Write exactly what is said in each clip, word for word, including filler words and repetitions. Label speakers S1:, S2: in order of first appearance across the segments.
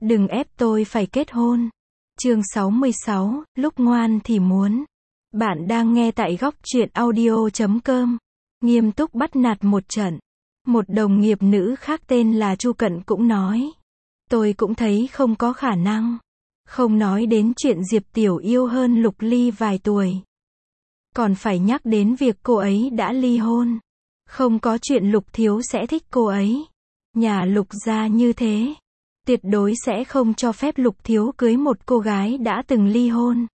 S1: Đừng ép tôi phải kết hôn. Chương sáu mươi sáu, lúc ngoan thì muốn. Bạn đang nghe tại góc truyện audio chấm com. Nghiêm túc bắt nạt một trận. Một đồng nghiệp nữ khác tên là Chu Cận cũng nói. Tôi cũng thấy không có khả năng. Không nói đến chuyện Diệp Tiểu Yêu hơn Lục Ly vài tuổi. Còn phải nhắc đến việc cô ấy đã ly hôn. Không có chuyện Lục Thiếu sẽ thích cô ấy. Nhà Lục gia như thế. Tuyệt đối sẽ không cho phép Lục Thiếu cưới một cô gái đã từng ly hôn.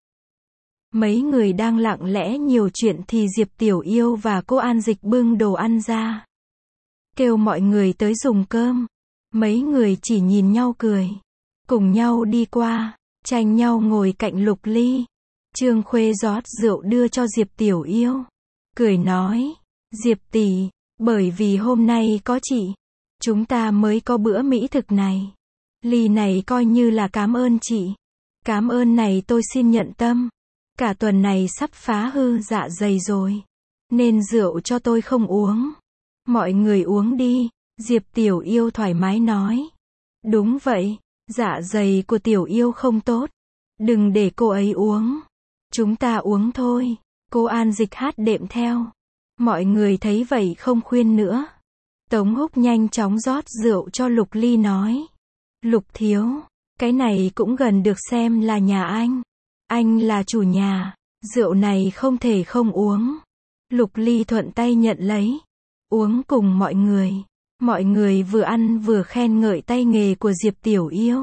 S1: Mấy người đang lặng lẽ nhiều chuyện thì Diệp Tiểu Yêu và cô An Dịch bưng đồ ăn ra. Kêu mọi người tới dùng cơm. Mấy người chỉ nhìn nhau cười. Cùng nhau đi qua, tranh nhau ngồi cạnh Lục Ly. Trương Khuê rót rượu đưa cho Diệp Tiểu Yêu. Cười nói, Diệp tỷ, bởi vì hôm nay có chị, chúng ta mới có bữa mỹ thực này. Ly này coi như là cảm ơn chị. Cảm ơn này tôi xin nhận tâm. Cả tuần này sắp phá hư dạ dày rồi. Nên rượu cho tôi không uống. Mọi người uống đi. Diệp Tiểu Yêu thoải mái nói. Đúng vậy, dạ dày của Tiểu Yêu không tốt. Đừng để cô ấy uống. Chúng ta uống thôi. Cô An Dịch hát đệm theo. Mọi người thấy vậy không khuyên nữa. Tống Húc nhanh chóng rót rượu cho Lục Ly nói. Lục Thiếu, cái này cũng gần được xem là nhà anh. Anh là chủ nhà, rượu này không thể không uống. Lục Ly thuận tay nhận lấy, uống cùng mọi người. Mọi người vừa ăn vừa khen ngợi tay nghề của Diệp Tiểu Yêu.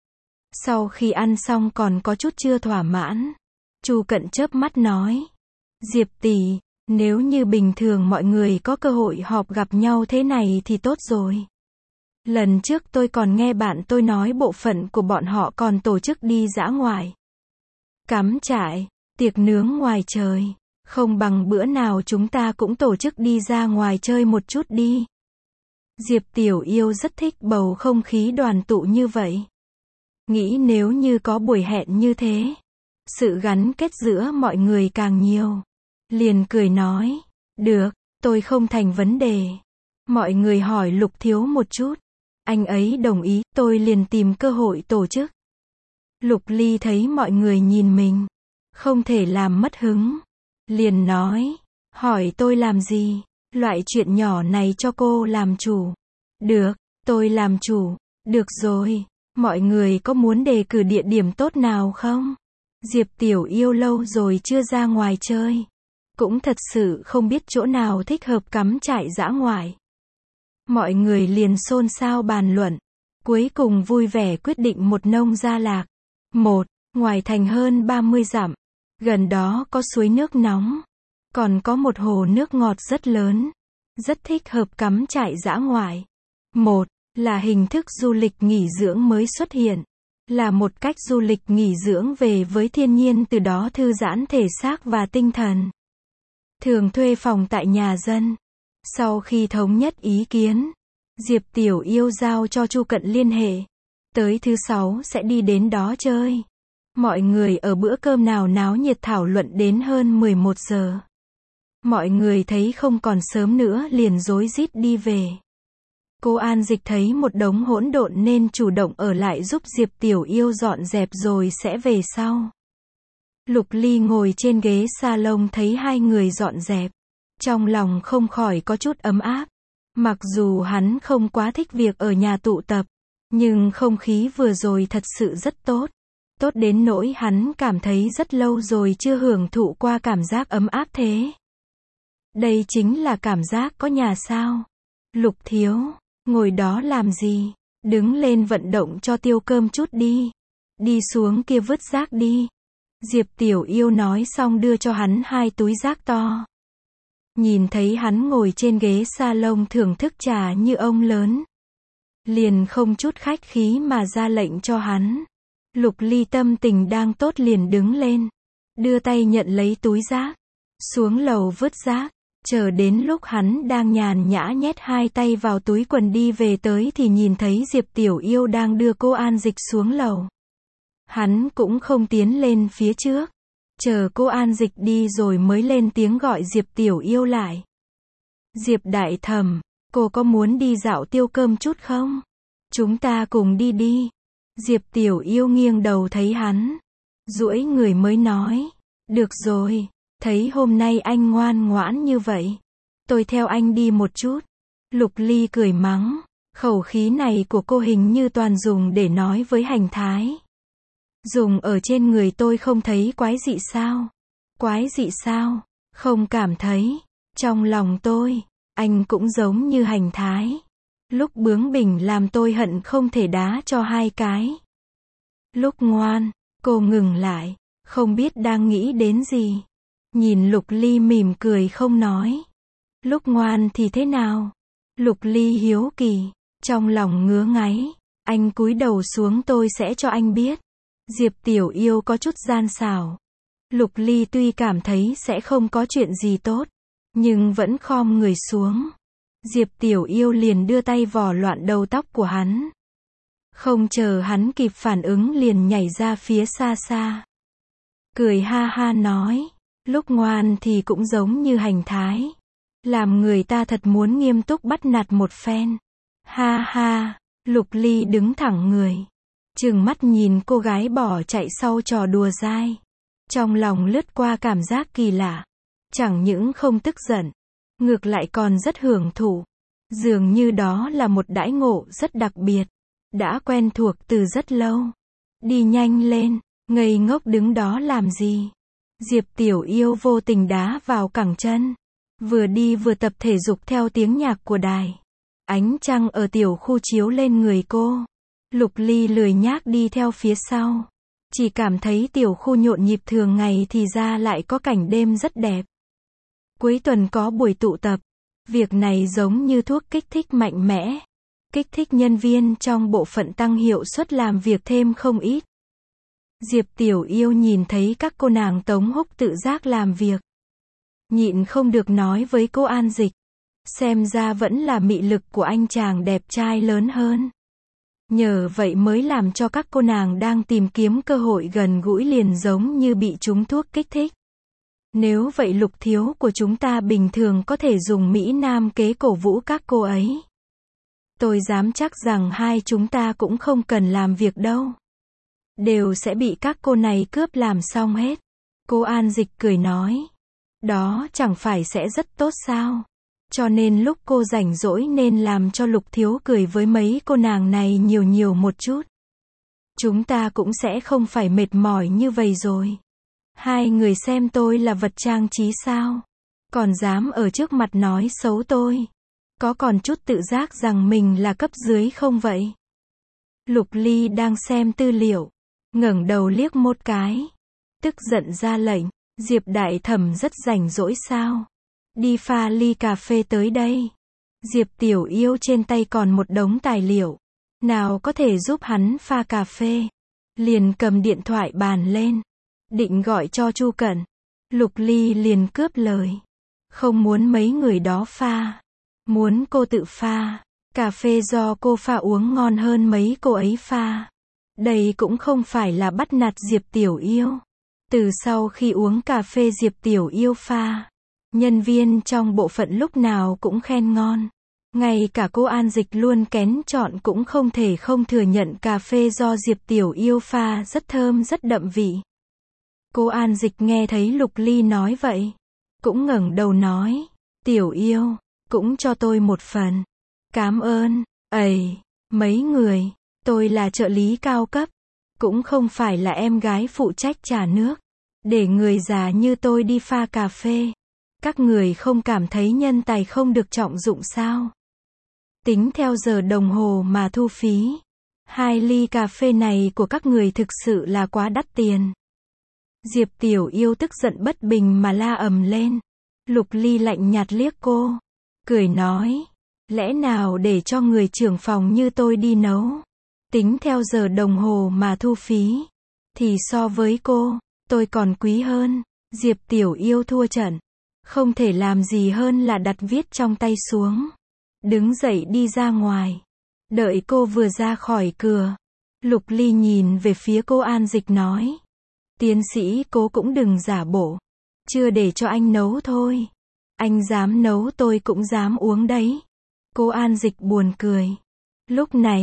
S1: Sau khi ăn xong còn có chút chưa thỏa mãn. Chu Cận chớp mắt nói. Diệp tỷ, nếu như bình thường mọi người có cơ hội họp gặp nhau thế này thì tốt rồi. Lần trước tôi còn nghe bạn tôi nói bộ phận của bọn họ còn tổ chức đi dã ngoại. Cắm trại, tiệc nướng ngoài trời. Không bằng bữa nào chúng ta cũng tổ chức đi ra ngoài chơi một chút đi. Diệp Tiểu Yêu rất thích bầu không khí đoàn tụ như vậy. Nghĩ nếu như có buổi hẹn như thế, sự gắn kết giữa mọi người càng nhiều. Liền cười nói, được, tôi không thành vấn đề. Mọi người hỏi Lục Thiếu một chút. Anh ấy đồng ý, tôi liền tìm cơ hội tổ chức. Lục Ly thấy mọi người nhìn mình, không thể làm mất hứng. Liền nói, hỏi tôi làm gì, loại chuyện nhỏ này cho cô làm chủ. Được, tôi làm chủ, được rồi, mọi người có muốn đề cử địa điểm tốt nào không? Diệp Tiểu Yêu lâu rồi chưa ra ngoài chơi. Cũng thật sự không biết chỗ nào thích hợp cắm trại dã ngoại. Mọi người liền xôn xao bàn luận. Cuối cùng vui vẻ quyết định một nông gia lạc. Một, ngoài thành hơn ba mươi dặm. Gần đó có suối nước nóng. Còn có một hồ nước ngọt rất lớn. Rất thích hợp cắm trại dã ngoại. Một, là hình thức du lịch nghỉ dưỡng mới xuất hiện. Là một cách du lịch nghỉ dưỡng về với thiên nhiên, từ đó thư giãn thể xác và tinh thần. Thường thuê phòng tại nhà dân. Sau khi thống nhất ý kiến, Diệp Tiểu Yêu giao cho Chu Cận liên hệ. Tới thứ sáu sẽ đi đến đó chơi. Mọi người ở bữa cơm nào náo nhiệt thảo luận đến hơn mười một giờ. Mọi người thấy không còn sớm nữa liền rối rít đi về. Cô An Dịch thấy một đống hỗn độn nên chủ động ở lại giúp Diệp Tiểu Yêu dọn dẹp rồi sẽ về sau. Lục Ly ngồi trên ghế salon thấy hai người dọn dẹp. Trong lòng không khỏi có chút ấm áp. Mặc dù hắn không quá thích việc ở nhà tụ tập, nhưng không khí vừa rồi thật sự rất tốt. Tốt đến nỗi hắn cảm thấy rất lâu rồi chưa hưởng thụ qua cảm giác ấm áp thế. Đây chính là cảm giác có nhà sao? Lục Thiếu, ngồi đó làm gì? Đứng lên vận động cho tiêu cơm chút đi. Đi xuống kia vứt rác đi. Diệp Tiểu Yêu nói xong đưa cho hắn hai túi rác to. Nhìn thấy hắn ngồi trên ghế salon thưởng thức trà như ông lớn. Liền không chút khách khí mà ra lệnh cho hắn. Lục Ly tâm tình đang tốt liền đứng lên. Đưa tay nhận lấy túi rác. Xuống lầu vứt rác. Chờ đến lúc hắn đang nhàn nhã nhét hai tay vào túi quần đi về tới thì nhìn thấy Diệp Tiểu Yêu đang đưa cô An Dịch xuống lầu. Hắn cũng không tiến lên phía trước. Chờ cô An Dịch đi rồi mới lên tiếng gọi Diệp Tiểu Yêu lại. Diệp đại thẩm, cô có muốn đi dạo tiêu cơm chút không? Chúng ta cùng đi đi. Diệp Tiểu Yêu nghiêng đầu thấy hắn, duỗi người mới nói, được rồi, thấy hôm nay anh ngoan ngoãn như vậy, tôi theo anh đi một chút. Lục Ly cười mắng, khẩu khí này của cô hình như toàn dùng để nói với Hành Thái. Dùng ở trên người tôi không thấy quái dị sao? Quái dị sao? Không cảm thấy. Trong lòng tôi, anh cũng giống như Hành Thái. Lúc bướng bỉnh làm tôi hận không thể đá cho hai cái. Lúc ngoan, cô ngừng lại, không biết đang nghĩ đến gì. Nhìn Lục Ly mỉm cười không nói. Lúc ngoan thì thế nào? Lục Ly hiếu kỳ, trong lòng ngứa ngáy. Anh cúi đầu xuống tôi sẽ cho anh biết. Diệp Tiểu Yêu có chút gian xảo. Lục Ly tuy cảm thấy sẽ không có chuyện gì tốt, nhưng vẫn khom người xuống. Diệp Tiểu Yêu liền đưa tay vò loạn đầu tóc của hắn. Không chờ hắn kịp phản ứng liền nhảy ra phía xa xa. Cười ha ha nói, lúc ngoan thì cũng giống như Hành Thái. Làm người ta thật muốn nghiêm túc bắt nạt một phen. Ha ha, Lục Ly đứng thẳng người. Trừng mắt nhìn cô gái bỏ chạy sau trò đùa dai. Trong lòng lướt qua cảm giác kỳ lạ. Chẳng những không tức giận, ngược lại còn rất hưởng thụ. Dường như đó là một đãi ngộ rất đặc biệt. Đã quen thuộc từ rất lâu. Đi nhanh lên, ngây ngốc đứng đó làm gì? Diệp Tiểu Yêu vô tình đá vào cẳng chân. Vừa đi vừa tập thể dục theo tiếng nhạc của đài. Ánh trăng ở tiểu khu chiếu lên người cô. Lục Ly lười nhác đi theo phía sau. Chỉ cảm thấy tiểu khu nhộn nhịp thường ngày thì ra lại có cảnh đêm rất đẹp. Cuối tuần có buổi tụ tập. Việc này giống như thuốc kích thích mạnh mẽ. Kích thích nhân viên trong bộ phận tăng hiệu suất làm việc thêm không ít. Diệp Tiểu Yêu nhìn thấy các cô nàng Tống Húc tự giác làm việc. Nhịn không được nói với cô An Dịch. Xem ra vẫn là mị lực của anh chàng đẹp trai lớn hơn. Nhờ vậy mới làm cho các cô nàng đang tìm kiếm cơ hội gần gũi liền giống như bị trúng thuốc kích thích. Nếu vậy Lục thiếu của chúng ta bình thường có thể dùng Mỹ Nam kế cổ vũ các cô ấy. Tôi dám chắc rằng hai chúng ta cũng không cần làm việc đâu. Đều sẽ bị các cô này cướp làm xong hết. Cô An Dịch cười nói. Đó chẳng phải sẽ rất tốt sao? Cho nên lúc cô rảnh rỗi nên làm cho Lục thiếu cười với mấy cô nàng này nhiều nhiều một chút. Chúng ta cũng sẽ không phải mệt mỏi như vậy rồi. Hai người xem tôi là vật trang trí sao? Còn dám ở trước mặt nói xấu tôi. Có còn chút tự giác rằng mình là cấp dưới không vậy? Lục Ly đang xem tư liệu. Ngẩng đầu liếc một cái. Tức giận ra lệnh. Diệp Đại Thẩm rất rảnh rỗi sao? Đi pha ly cà phê tới đây. Diệp Tiểu Yêu trên tay còn một đống tài liệu. Nào có thể giúp hắn pha cà phê. Liền cầm điện thoại bàn lên. Định gọi cho Chu Cẩn. Lục Ly liền cướp lời. Không muốn mấy người đó pha. Muốn cô tự pha. Cà phê do cô pha uống ngon hơn mấy cô ấy pha. Đây cũng không phải là bắt nạt Diệp Tiểu Yêu. Từ sau khi uống cà phê Diệp Tiểu Yêu pha, nhân viên trong bộ phận lúc nào cũng khen ngon. Ngay cả cô An Dịch luôn kén chọn cũng không thể không thừa nhận cà phê do Diệp Tiểu Yêu pha rất thơm rất đậm vị. Cô An Dịch nghe thấy Lục Ly nói vậy, cũng ngẩng đầu nói, Tiểu Yêu, cũng cho tôi một phần. Cảm ơn. Ầy, mấy người, tôi là trợ lý cao cấp, cũng không phải là em gái phụ trách trả nước. Để người già như tôi đi pha cà phê. Các người không cảm thấy nhân tài không được trọng dụng sao? Tính theo giờ đồng hồ mà thu phí. Hai ly cà phê này của các người thực sự là quá đắt tiền. Diệp Tiểu Yêu tức giận bất bình mà la ầm lên. Lục Ly lạnh nhạt liếc cô. Cười nói. Lẽ nào để cho người trưởng phòng như tôi đi nấu? Tính theo giờ đồng hồ mà thu phí. Thì so với cô, tôi còn quý hơn. Diệp Tiểu Yêu thua trận. Không thể làm gì hơn là đặt viết trong tay xuống. Đứng dậy đi ra ngoài. Đợi cô vừa ra khỏi cửa. Lục Ly nhìn về phía cô An Dịch nói. Tiến sĩ Cố cũng đừng giả bộ. Chưa để cho anh nấu thôi. Anh dám nấu tôi cũng dám uống đấy. Cô An Dịch buồn cười. Lúc này,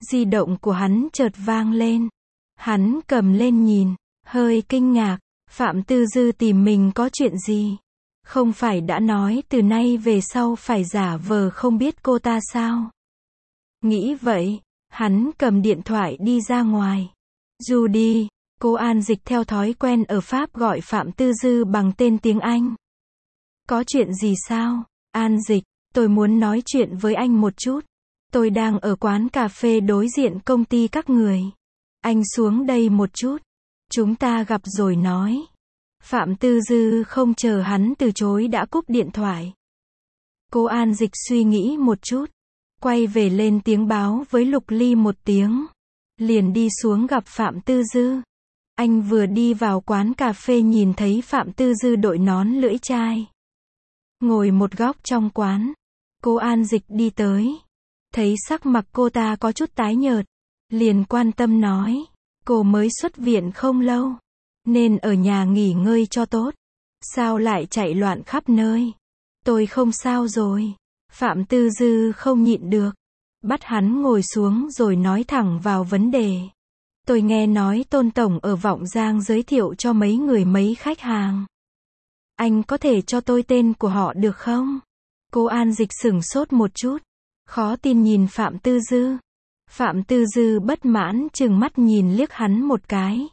S1: Di động của hắn chợt vang lên. Hắn cầm lên nhìn, hơi kinh ngạc, Phạm Tư Dư tìm mình có chuyện gì? Không phải đã nói từ nay về sau phải giả vờ không biết cô ta sao? Nghĩ vậy, hắn cầm điện thoại đi ra ngoài. Judy, cô An Dịch theo thói quen ở Pháp gọi Phạm Tư Dư bằng tên tiếng Anh. Có chuyện gì sao? An Dịch, tôi muốn nói chuyện với anh một chút. Tôi đang ở quán cà phê đối diện công ty các người. Anh xuống đây một chút. Chúng ta gặp rồi nói. Phạm Tư Dư không chờ hắn từ chối đã cúp điện thoại. Cô An Dịch suy nghĩ một chút. Quay về lên tiếng báo với Lục Ly một tiếng. Liền đi xuống gặp Phạm Tư Dư. Anh vừa đi vào quán cà phê nhìn thấy Phạm Tư Dư đội nón lưỡi chai. Ngồi một góc trong quán. Cô An Dịch đi tới. Thấy sắc mặt cô ta có chút tái nhợt. Liền quan tâm nói. Cô mới xuất viện không lâu. Nên ở nhà nghỉ ngơi cho tốt. Sao lại chạy loạn khắp nơi? Tôi không sao rồi. Phạm Tư Dư không nhịn được. Bắt hắn ngồi xuống rồi nói thẳng vào vấn đề. Tôi nghe nói Tôn Tổng ở Vọng Giang giới thiệu cho mấy người mấy khách hàng. Anh có thể cho tôi tên của họ được không? Cô An Dịch sửng sốt một chút. Khó tin nhìn Phạm Tư Dư. Phạm Tư Dư bất mãn trừng mắt nhìn liếc hắn một cái.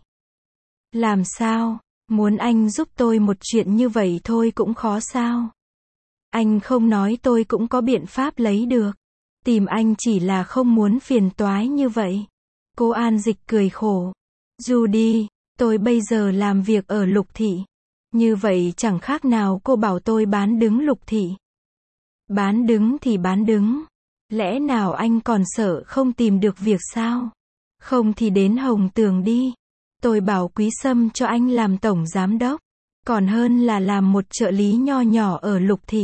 S1: Làm sao? Muốn anh giúp tôi một chuyện như vậy thôi cũng khó sao? Anh không nói tôi cũng có biện pháp lấy được. Tìm anh chỉ là không muốn phiền toái như vậy. Cô An Dịch cười khổ. Judy, tôi bây giờ làm việc ở Lục Thị. Như vậy chẳng khác nào cô bảo tôi bán đứng Lục Thị. Bán đứng thì bán đứng. Lẽ nào anh còn sợ không tìm được việc sao? Không thì đến Hồng Tường đi. Tôi bảo Quý Sâm cho anh làm tổng giám đốc. Còn hơn là làm một trợ lý nho nhỏ ở Lục Thị.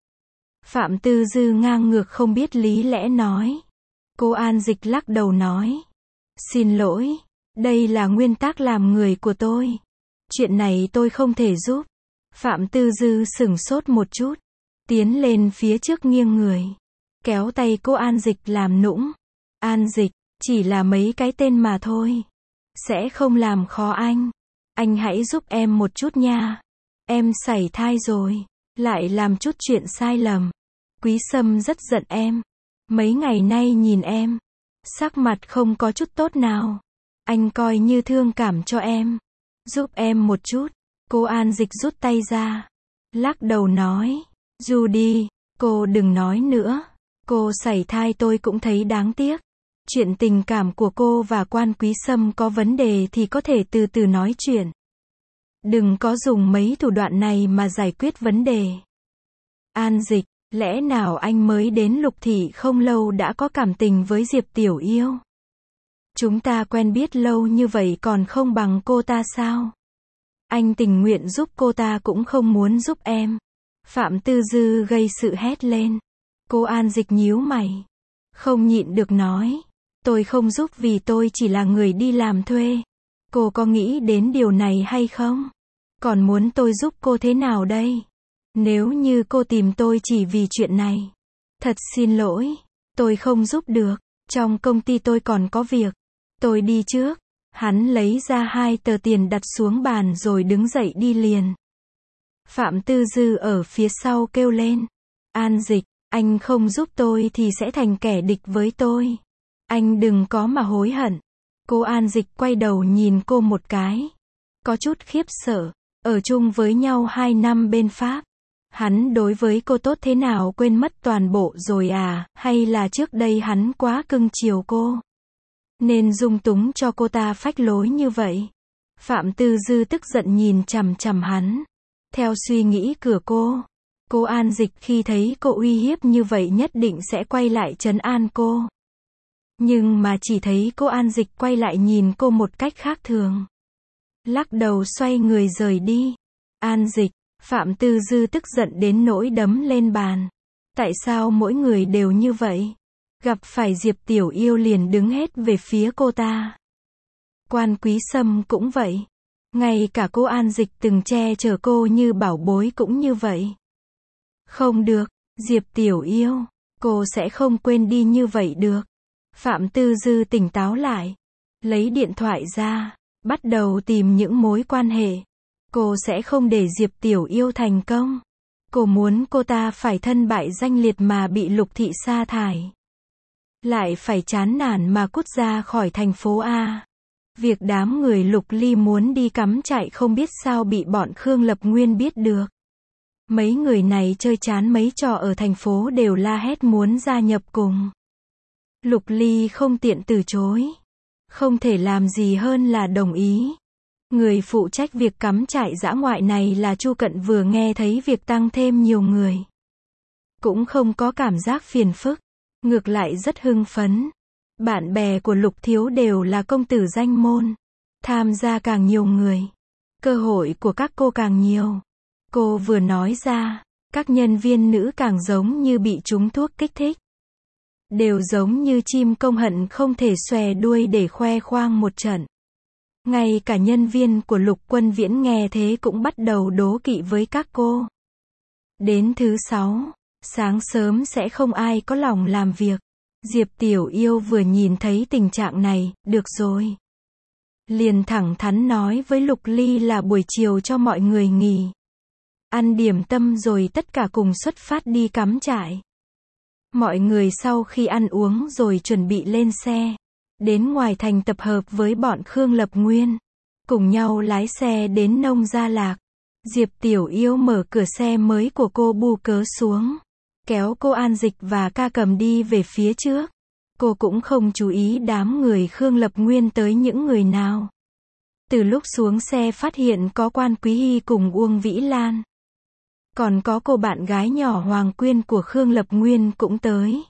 S1: Phạm Tư Dư ngang ngược không biết lý lẽ nói. Cô An Dịch lắc đầu nói. Xin lỗi, đây là nguyên tắc làm người của tôi. Chuyện này tôi không thể giúp. Phạm Tư Dư sửng sốt một chút. Tiến lên phía trước nghiêng người. Kéo tay cô An Dịch làm nũng. An Dịch, chỉ là mấy cái tên mà thôi. Sẽ không làm khó anh. Anh hãy giúp em một chút nha. Em sảy thai rồi. Lại làm chút chuyện sai lầm. Quý Sâm rất giận em. Mấy ngày nay nhìn em. Sắc mặt không có chút tốt nào. Anh coi như thương cảm cho em. Giúp em một chút. Cô An Dịch rút tay ra. Lắc đầu nói. Judy, cô đừng nói nữa. Cô sảy thai tôi cũng thấy đáng tiếc. Chuyện tình cảm của cô và Quan Quý Sâm có vấn đề thì có thể từ từ nói chuyện. Đừng có dùng mấy thủ đoạn này mà giải quyết vấn đề. An Dịch, lẽ nào anh mới đến Lục Thị không lâu đã có cảm tình với Diệp Tiểu Yêu? Chúng ta quen biết lâu như vậy còn không bằng cô ta sao? Anh tình nguyện giúp cô ta cũng không muốn giúp em. Phạm Tư Dư gây sự hét lên. Cô An Dịch nhíu mày. Không nhịn được nói. Tôi không giúp vì tôi chỉ là người đi làm thuê. Cô có nghĩ đến điều này hay không? Còn muốn tôi giúp cô thế nào đây? Nếu như cô tìm tôi chỉ vì chuyện này. Thật xin lỗi. Tôi không giúp được. Trong công ty tôi còn có việc. Tôi đi trước. Hắn lấy ra hai tờ tiền đặt xuống bàn rồi đứng dậy đi liền. Phạm Tư Dư ở phía sau kêu lên. An Dịch, anh không giúp tôi thì sẽ thành kẻ địch với tôi. Anh đừng có mà hối hận. Cô An Dịch quay đầu nhìn cô một cái. Có chút khiếp sợ. Ở chung với nhau hai năm bên Pháp. Hắn đối với cô tốt thế nào quên mất toàn bộ rồi à, hay là trước đây hắn quá cưng chiều cô. Nên dung túng cho cô ta phách lối như vậy. Phạm Tư Dư tức giận nhìn chằm chằm hắn. Theo suy nghĩ của cô, cô An Dịch khi thấy cô uy hiếp như vậy nhất định sẽ quay lại trấn an cô. Nhưng mà chỉ thấy cô An Dịch quay lại nhìn cô một cách khác thường. Lắc đầu xoay người rời đi. An Dịch, Phạm Tư Dư tức giận đến nỗi đấm lên bàn. Tại sao mỗi người đều như vậy? Gặp phải Diệp Tiểu Yêu liền đứng hết về phía cô ta. Quan Quý Sâm cũng vậy. Ngay cả cô An Dịch từng che chở cô như bảo bối cũng như vậy. Không được, Diệp Tiểu Yêu, cô sẽ không quên đi như vậy được. Phạm Tư Dư tỉnh táo lại, lấy điện thoại ra, bắt đầu tìm những mối quan hệ. Cô sẽ không để Diệp Tiểu Yêu thành công. Cô muốn cô ta phải thân bại danh liệt mà bị Lục Thị sa thải. Lại phải chán nản mà cút ra khỏi thành phố A. Việc đám người Lục Ly muốn đi cắm trại không biết sao bị bọn Khương Lập Nguyên biết được. Mấy người này chơi chán mấy trò ở thành phố đều la hét muốn gia nhập cùng. Lục Ly không tiện từ chối. Không thể làm gì hơn là đồng ý. Người phụ trách việc cắm trại dã ngoại này là Chu Cận, vừa nghe thấy việc tăng thêm nhiều người. Cũng không có cảm giác phiền phức. Ngược lại rất hưng phấn. Bạn bè của Lục Thiếu đều là công tử danh môn. Tham gia càng nhiều người, cơ hội của các cô càng nhiều. Cô vừa nói ra, các nhân viên nữ càng giống như bị trúng thuốc kích thích. Đều giống như chim công hận không thể xòe đuôi để khoe khoang một trận. Ngay cả nhân viên của Lục Quân Viễn nghe thế cũng bắt đầu đố kỵ với các cô. Đến thứ sáu, sáng sớm sẽ không ai có lòng làm việc. Diệp Tiểu Yêu vừa nhìn thấy tình trạng này, được rồi. Liền thẳng thắn nói với Lục Ly là buổi chiều cho mọi người nghỉ. Ăn điểm tâm rồi tất cả cùng xuất phát đi cắm trại. Mọi người sau khi ăn uống rồi chuẩn bị lên xe. Đến ngoài thành tập hợp với bọn Khương Lập Nguyên. Cùng nhau lái xe đến Nông Gia Lạc. Diệp Tiểu Yêu mở cửa xe mới của cô bu cớ xuống. Kéo cô An Dịch và Ca Cầm đi về phía trước. Cô cũng không chú ý đám người Khương Lập Nguyên tới những người nào. Từ lúc xuống xe phát hiện có Quan Quý Hy cùng Uông Vĩ Lan. Còn có cô bạn gái nhỏ Hoàng Quyên của Khương Lập Nguyên cũng tới.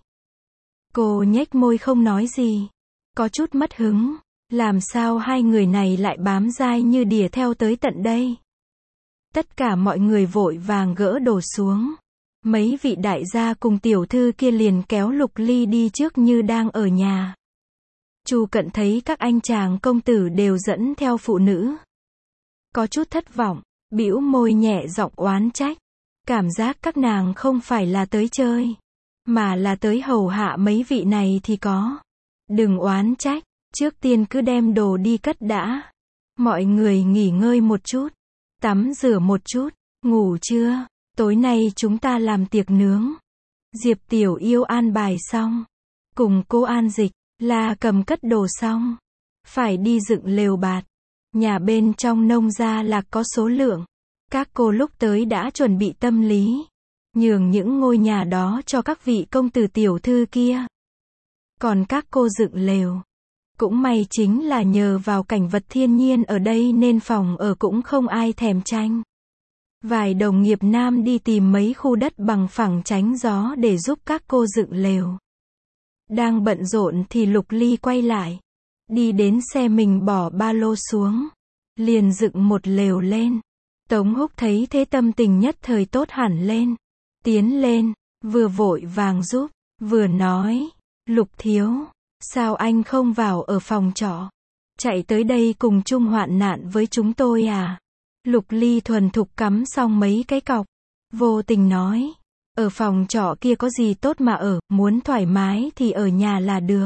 S1: Cô nhếch môi không nói gì. Có chút mất hứng. Làm sao hai người này lại bám dai như đỉa theo tới tận đây? Tất cả mọi người vội vàng gỡ đồ xuống. Mấy vị đại gia cùng tiểu thư kia liền kéo Lục Ly đi trước như đang ở nhà. Chu Cận thấy các anh chàng công tử đều dẫn theo phụ nữ. Có chút thất vọng, bĩu môi nhẹ giọng oán trách. Cảm giác các nàng không phải là tới chơi, mà là tới hầu hạ mấy vị này thì có. Đừng oán trách, trước tiên cứ đem đồ đi cất đã. Mọi người nghỉ ngơi một chút, tắm rửa một chút, ngủ chưa? Tối nay chúng ta làm tiệc nướng. Diệp Tiểu Yêu an bài xong. Cùng cô An Dịch, La Cầm cất đồ xong. Phải đi dựng lều bạt. Nhà bên trong Nông Gia Lạc có số lượng. Các cô lúc tới đã chuẩn bị tâm lý. Nhường những ngôi nhà đó cho các vị công tử tiểu thư kia. Còn các cô dựng lều. Cũng may chính là nhờ vào cảnh vật thiên nhiên ở đây nên phòng ở cũng không ai thèm tranh. Vài đồng nghiệp nam đi tìm mấy khu đất bằng phẳng tránh gió để giúp các cô dựng lều. Đang bận rộn thì Lục Ly quay lại. Đi đến xe mình bỏ ba lô xuống. Liền dựng một lều lên. Tống Húc thấy thế tâm tình nhất thời tốt hẳn lên. Tiến lên, vừa vội vàng giúp, vừa nói. Lục thiếu, sao anh không vào ở phòng trọ? Chạy tới đây cùng chung hoạn nạn với chúng tôi à? Lục Ly thuần thục cắm xong mấy cái cọc. Vô tình nói. Ở phòng trọ kia có gì tốt mà ở, muốn thoải mái thì ở nhà là được.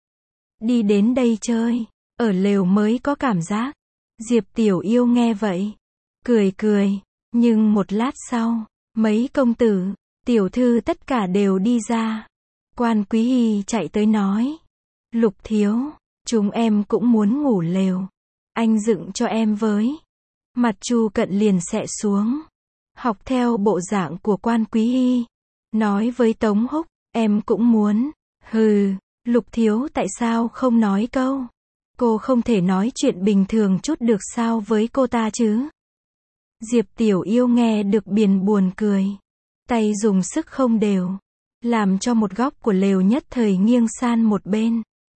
S1: Đi đến đây chơi, ở lều mới có cảm giác. Diệp Tiểu Yêu nghe vậy. Cười cười, nhưng một lát sau, mấy công tử, tiểu thư tất cả đều đi ra. Quan Quý Hy chạy tới nói. Lục thiếu, chúng em cũng muốn ngủ lều. Anh dựng cho em với. Mặt Chu Cận liền xệ xuống. Học theo bộ dạng của Quan Quý Hy. Nói với Tống Húc, em cũng muốn. Hừ, Lục thiếu tại sao không nói câu? Cô không thể nói chuyện bình thường chút được sao với cô ta chứ? Diệp Tiểu Yêu nghe được biền buồn cười. Tay dùng sức không đều. Làm cho một góc của lều nhất thời nghiêng san một bên.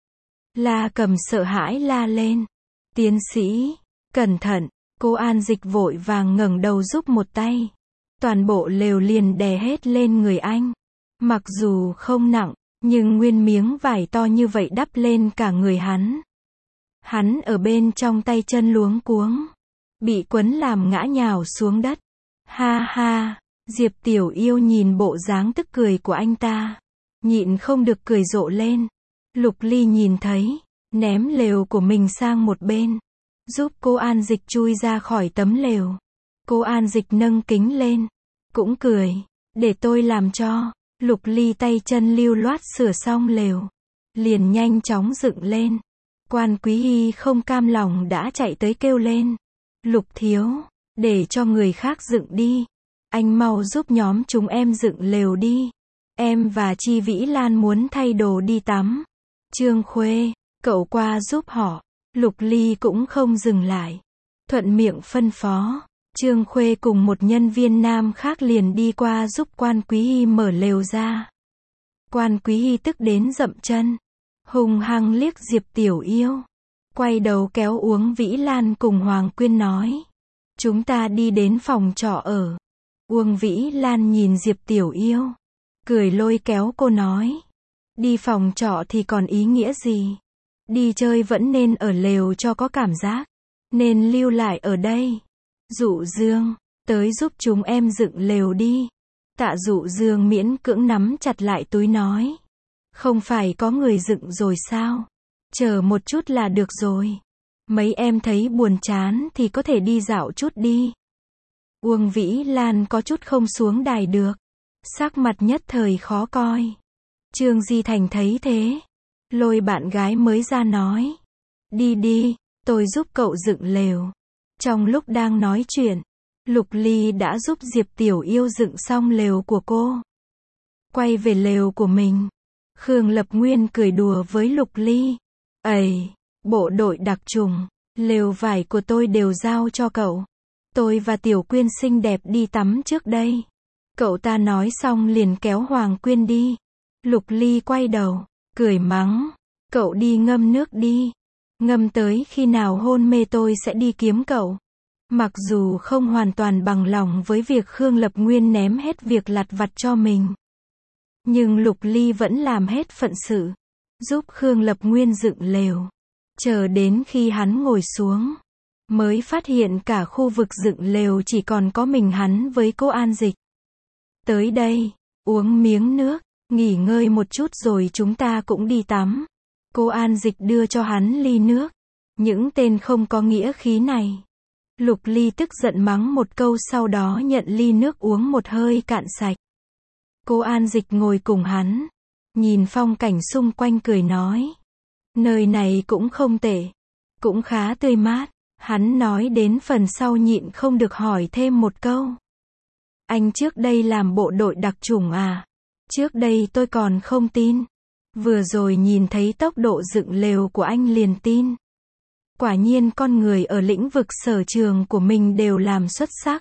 S1: La Cầm sợ hãi la lên. Tiến sĩ, cẩn thận. Cô An Dịch vội vàng ngẩng đầu giúp một tay. Toàn bộ lều liền đè hết lên người anh. Mặc dù không nặng, nhưng nguyên miếng vải to như vậy đắp lên cả người hắn. Hắn ở bên trong tay chân luống cuống. Bị quấn làm ngã nhào xuống đất. Ha ha, Diệp Tiểu Yêu nhìn bộ dáng tức cười của anh ta. Nhịn không được cười rộ lên. Lục Ly nhìn thấy, ném lều của mình sang một bên, giúp cô An Dịch chui ra khỏi tấm lều. Cô An Dịch nâng kính lên, cũng cười, để tôi làm cho. Lục Ly tay chân lưu loát sửa xong lều, liền nhanh chóng dựng lên. Quan Quý Hy không cam lòng đã chạy tới kêu lên, Lục thiếu, để cho người khác dựng đi. Anh mau giúp nhóm chúng em dựng lều đi. Em và Chi Vĩ Lan muốn thay đồ đi tắm. Trương Khuê, cậu qua giúp họ. Lục Ly cũng không dừng lại, thuận miệng phân phó. Trương Khuê cùng một nhân viên nam khác liền đi qua giúp Quan Quý Hy mở lều ra. Quan Quý Hy tức đến dậm chân, hung hăng liếc Diệp Tiểu Yêu, quay đầu kéo Uông Vĩ Lan cùng Hoàng Quyên nói, chúng ta đi đến phòng trọ ở. Uông Vĩ Lan nhìn Diệp Tiểu Yêu, cười lôi kéo cô nói, đi phòng trọ thì còn ý nghĩa gì? Đi chơi vẫn nên ở lều cho có cảm giác, nên lưu lại ở đây. Dụ Dương, tới giúp chúng em dựng lều đi. Tạ Dụ Dương miễn cưỡng nắm chặt lại túi nói, không phải có người dựng rồi sao? Chờ một chút là được rồi. Mấy em thấy buồn chán thì có thể đi dạo chút đi. Uông Vĩ Lan có chút không xuống đài được, sắc mặt nhất thời khó coi. Trương Di Thành thấy thế, lôi bạn gái mới ra nói, đi đi, tôi giúp cậu dựng lều. Trong lúc đang nói chuyện, Lục Ly đã giúp Diệp Tiểu Yêu dựng xong lều của cô. Quay về lều của mình, Khương Lập Nguyên cười đùa với Lục Ly, ầy, bộ đội đặc trùng, lều vải của tôi đều giao cho cậu. Tôi và Tiểu Quyên xinh đẹp đi tắm trước đây. Cậu ta nói xong liền kéo Hoàng Quyên đi. Lục Ly quay đầu, cười mắng, cậu đi ngâm nước đi. Ngâm tới khi nào hôn mê tôi sẽ đi kiếm cậu. Mặc dù không hoàn toàn bằng lòng với việc Khương Lập Nguyên ném hết việc lặt vặt cho mình, nhưng Lục Ly vẫn làm hết phận sự, giúp Khương Lập Nguyên dựng lều. Chờ đến khi hắn ngồi xuống, mới phát hiện cả khu vực dựng lều chỉ còn có mình hắn với cô An Dịch. Tới đây, uống miếng nước, nghỉ ngơi một chút rồi chúng ta cũng đi tắm. Cô An Dịch đưa cho hắn ly nước. Những tên không có nghĩa khí này. Lục Ly tức giận mắng một câu, sau đó nhận ly nước uống một hơi cạn sạch. Cô An Dịch ngồi cùng hắn, nhìn phong cảnh xung quanh cười nói, nơi này cũng không tệ, cũng khá tươi mát. Hắn nói đến phần sau nhịn không được hỏi thêm một câu, anh trước đây làm bộ đội đặc chủng à? Trước đây tôi còn không tin, vừa rồi nhìn thấy tốc độ dựng lều của anh liền tin. Quả nhiên con người ở lĩnh vực sở trường của mình đều làm xuất sắc.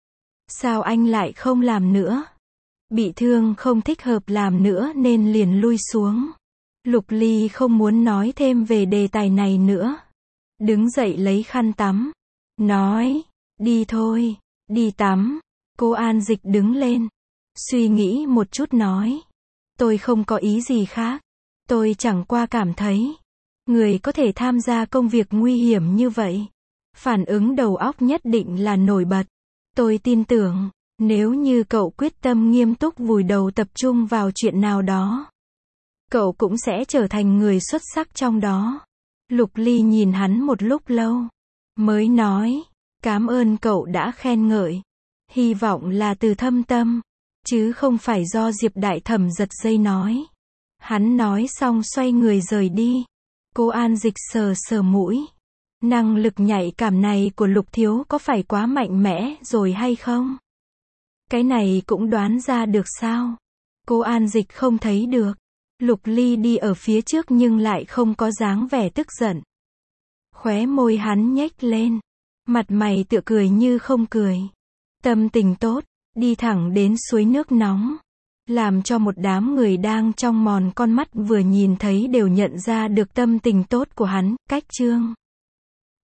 S1: Sao anh lại không làm nữa? Bị thương không thích hợp làm nữa nên liền lui xuống. Lục Ly không muốn nói thêm về đề tài này nữa. Đứng dậy lấy khăn tắm, nói, đi thôi, đi tắm. Cô An Dịch đứng lên, suy nghĩ một chút nói, tôi không có ý gì khác. Tôi chẳng qua cảm thấy, người có thể tham gia công việc nguy hiểm như vậy, phản ứng đầu óc nhất định là nổi bật. Tôi tin tưởng, nếu như cậu quyết tâm nghiêm túc vùi đầu tập trung vào chuyện nào đó, cậu cũng sẽ trở thành người xuất sắc trong đó. Lục Ly nhìn hắn một lúc lâu, mới nói, cảm ơn cậu đã khen ngợi. Hy vọng là từ thâm tâm, chứ không phải do Diệp Đại Thẩm giật dây nói. Hắn nói xong xoay người rời đi. Cô An Dịch sờ sờ mũi. Năng lực nhạy cảm này của Lục thiếu có phải quá mạnh mẽ rồi hay không? Cái này cũng đoán ra được sao? Cô An Dịch không thấy được. Lục Ly đi ở phía trước nhưng lại không có dáng vẻ tức giận. Khóe môi hắn nhếch lên, mặt mày tựa cười như không cười. Tâm tình tốt, đi thẳng đến suối nước nóng, làm cho một đám người đang trong mòn con mắt vừa nhìn thấy đều nhận ra được tâm tình tốt của hắn. Cách chương